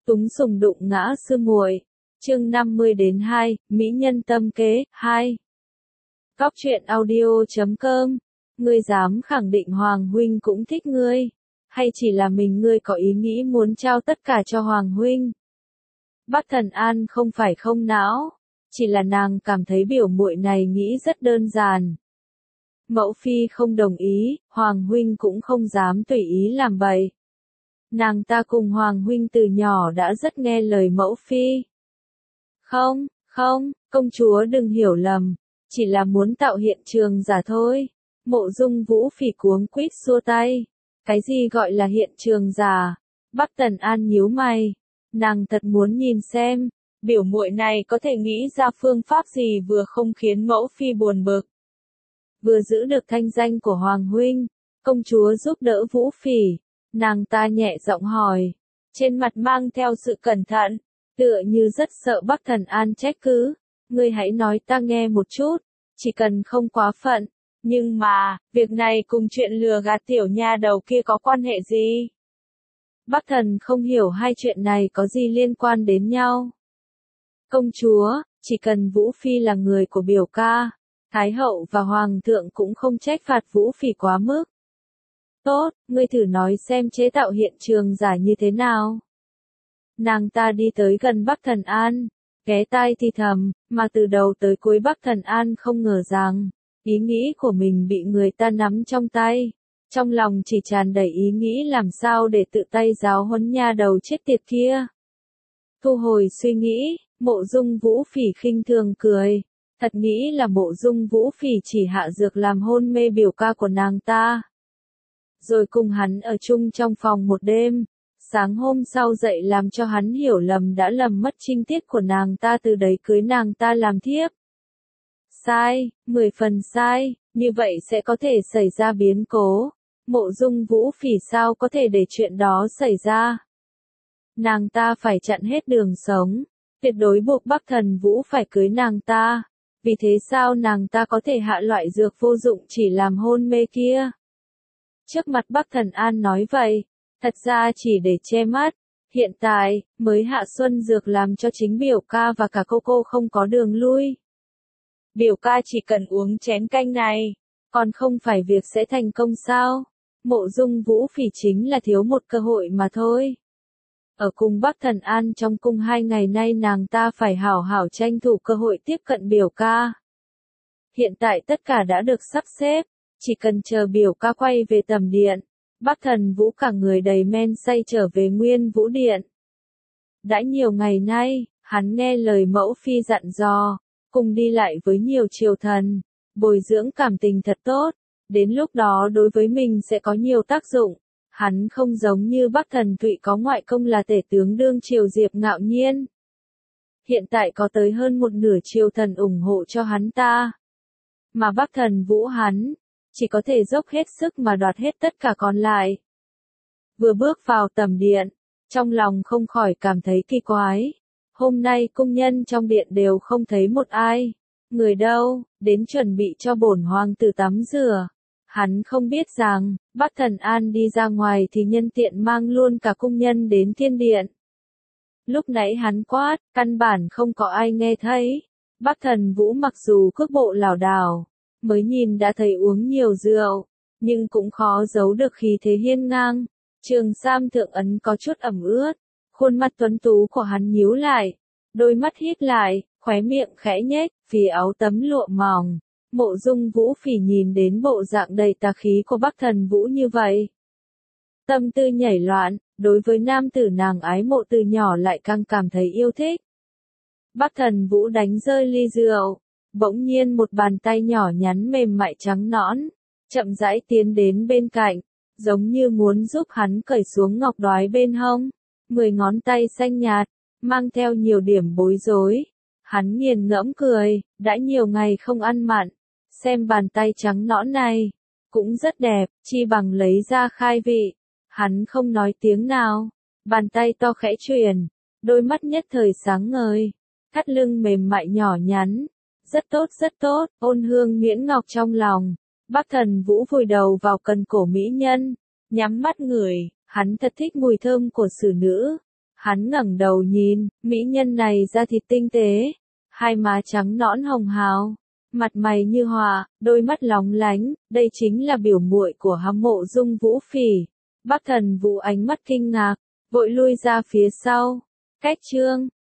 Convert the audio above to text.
Túng sùng đụng ngã sư muội. Chương 50-2, Mỹ nhân tâm kế, 2. Cóc truyện audio.com. Ngươi dám khẳng định Hoàng huynh cũng thích ngươi, hay chỉ là mình ngươi có ý nghĩ muốn trao tất cả cho Hoàng huynh? Bắc Thần An không phải không não, chỉ là nàng cảm thấy biểu muội này nghĩ rất đơn giản. Mẫu phi không đồng ý, Hoàng huynh cũng không dám tùy ý làm bậy. Nàng ta cùng Hoàng huynh từ nhỏ đã rất nghe lời mẫu phi. Không, công chúa đừng hiểu lầm, chỉ là muốn tạo hiện trường giả thôi. Mộ Dung Vũ Phỉ cuống quýt xua tay. Cái gì gọi là hiện trường giả? Bắc Tần An nhíu mày. Nàng thật muốn nhìn xem, biểu muội này có thể nghĩ ra phương pháp gì vừa không khiến mẫu phi buồn bực, vừa giữ được thanh danh của Hoàng huynh. Công chúa giúp đỡ Vũ Phỉ. Nàng ta nhẹ giọng hỏi, trên mặt mang theo sự cẩn thận, tựa như rất sợ Bắc Thần An trách cứ. Ngươi hãy nói ta nghe một chút, chỉ cần không quá phận. Nhưng mà, việc này cùng chuyện lừa gạt tiểu nha đầu kia có quan hệ gì? Bắc Thần không hiểu hai chuyện này có gì liên quan đến nhau. Công chúa, chỉ cần Vũ Phi là người của biểu ca, Thái hậu và Hoàng thượng cũng không trách phạt Vũ Phi quá mức. Tốt, ngươi thử nói xem chế tạo hiện trường giả như thế nào. Nàng ta đi tới gần Bắc Thần An, ghé tai thì thầm, mà từ đầu tới cuối Bắc Thần An không ngờ rằng, ý nghĩ của mình bị người ta nắm trong tay. Trong lòng chỉ tràn đầy ý nghĩ làm sao để tự tay giáo huấn nha đầu chết tiệt kia. Thu hồi suy nghĩ, Mộ Dung Vũ Phỉ khinh thường cười. Thật nghĩ là Mộ Dung Vũ Phỉ chỉ hạ dược làm hôn mê biểu ca của nàng ta, rồi cùng hắn ở chung trong phòng một đêm. Sáng hôm sau dậy làm cho hắn hiểu lầm đã lầm mất trinh tiết của nàng ta, từ đấy cưới nàng ta làm thiếp. Sai, 10 phần sai, như vậy sẽ có thể xảy ra biến cố. Mộ Dung Vũ Phỉ sao có thể để chuyện đó xảy ra? Nàng ta phải chặn hết đường sống, tuyệt đối buộc Bắc Thần Vũ phải cưới nàng ta. Vì thế sao nàng ta có thể hạ loại dược vô dụng chỉ làm hôn mê kia? Trước mặt Bắc Thần An nói vậy, thật ra chỉ để che mắt. Hiện tại, mới hạ xuân dược làm cho chính biểu ca và cả cô không có đường lui. Biểu ca chỉ cần uống chén canh này, còn không phải việc sẽ thành công sao? Mộ Dung Vũ Phỉ chính là thiếu một cơ hội mà thôi. Ở cùng Bắc Thần An trong cung 2 ngày nay nàng ta phải hảo hảo tranh thủ cơ hội tiếp cận biểu ca. Hiện tại tất cả đã được sắp xếp, chỉ cần chờ biểu ca quay về tầm điện. Bắc Thần Vũ cả người đầy men say trở về Nguyên Vũ Điện. Đã nhiều ngày nay, hắn nghe lời mẫu phi dặn dò, cùng đi lại với nhiều triều thần, bồi dưỡng cảm tình thật tốt, đến lúc đó đối với mình sẽ có nhiều tác dụng. Hắn không giống như Bắc Thần Thụy có ngoại công là tể tướng đương triều Diệp Ngạo Nhiên. Hiện tại có tới hơn một nửa triều thần ủng hộ cho hắn ta. Mà Bắc Thần Vũ hắn, chỉ có thể dốc hết sức mà đoạt hết tất cả còn lại. Vừa bước vào tầm điện, trong lòng không khỏi cảm thấy kỳ quái. Hôm nay cung nhân trong điện đều không thấy một ai. Người đâu, đến chuẩn bị cho bổn hoàng tử tắm rửa. Hắn không biết rằng, Bắc Thần An đi ra ngoài thì nhân tiện mang luôn cả cung nhân đến thiên điện. Lúc nãy hắn quát, căn bản không có ai nghe thấy. Bắc Thần Vũ mặc dù cước bộ lảo đảo, mới nhìn đã thấy uống nhiều rượu, nhưng cũng khó giấu được khí thế hiên ngang. Trường sam thượng ấn có chút ẩm ướt, khuôn mặt tuấn tú của hắn nhíu lại, đôi mắt híp lại, khóe miệng khẽ nhếch, phía áo tấm lụa mỏng. Mộ Dung Vũ Phỉ nhìn đến bộ dạng đầy tà khí của Bắc Thần Vũ như vậy, tâm tư nhảy loạn, đối với nam tử nàng ái mộ từ nhỏ lại càng cảm thấy yêu thích. Bắc Thần Vũ đánh rơi ly rượu, bỗng nhiên một bàn tay nhỏ nhắn mềm mại trắng nõn, chậm rãi tiến đến bên cạnh, giống như muốn giúp hắn cởi xuống ngọc đoái bên hông. 10 ngón tay xanh nhạt, mang theo nhiều điểm bối rối. Hắn nghiền ngẫm cười, đã nhiều ngày không ăn mặn, xem bàn tay trắng nõn này, cũng rất đẹp, chi bằng lấy ra khai vị. Hắn không nói tiếng nào, bàn tay to khẽ chuyển, đôi mắt nhất thời sáng ngời, thắt lưng mềm mại nhỏ nhắn, rất tốt, ôn hương miễn ngọc trong lòng. Bắc Thần Vũ vùi đầu vào cần cổ mỹ nhân, nhắm mắt ngửi, hắn thật thích mùi thơm của xử nữ. Hắn ngẩng đầu nhìn, mỹ nhân này da thịt tinh tế, hai má trắng nõn hồng hào, mặt mày như họa, đôi mắt lóng lánh, đây chính là biểu muội của Hâm Mộ Dung Vũ Phỉ. Bắc Thần Vũ ánh mắt kinh ngạc, vội lui ra phía sau. Cách chương